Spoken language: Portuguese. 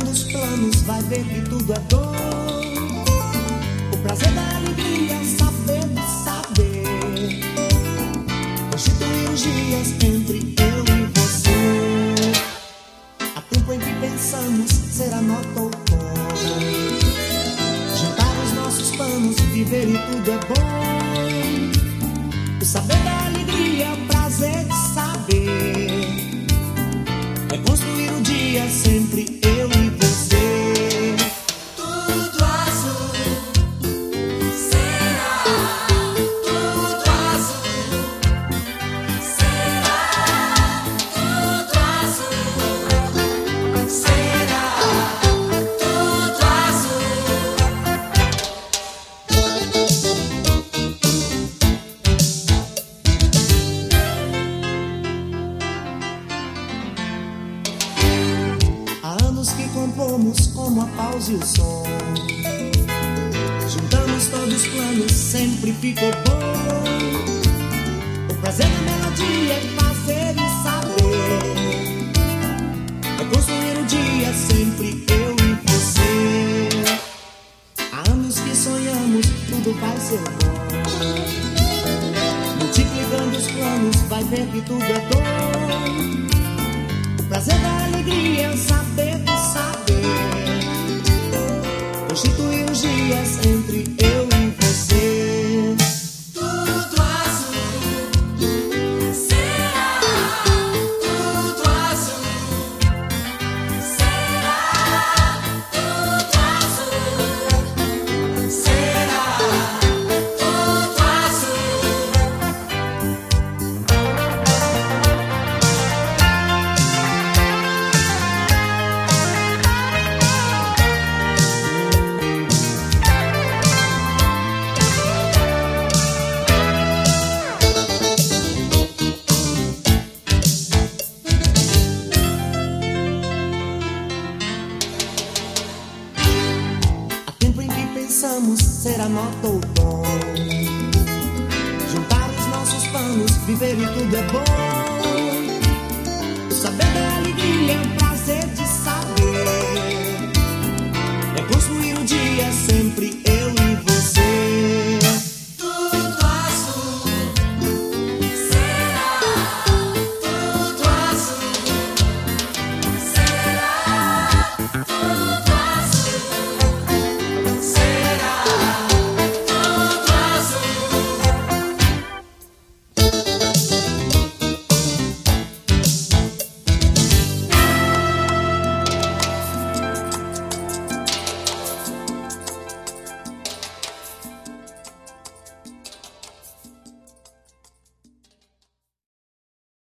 os planos, vai ver que tudo é bom. O prazer da alegria, saber de saber. Constituir os dias entre eu e você. Há tempo em que pensamos ser a nota ou fora. Juntar os nossos planos, viver e tudo é bom. O saber da alegria, o prazer de saber. É construir o dia sempre eu e você. Tudo azul será, tudo azul será, tudo azul será, tudo azul. Há anos que compomos como a pausa e o som. Juntamos todos os planos, sempre ficou bom. O prazer da melodia é fazer e saber. É construir o dia sempre eu e você. Há anos que sonhamos, tudo vai ser bom. Multiplicando os planos, vai ver que tudo é bom. O prazer da alegria é o saber de saber. Constituir os dias entre eu e você. Tudo azul será, tudo azul será, tudo azul será, tudo azul. Há tempo em que pensamos ser a nota ou o tom. Juntar os nossos planos, viver e tudo é bom. O saber da alegria é um prazer de saber. É construir o dia sempre eu e você. Tudo azul será, tudo azul será, tudo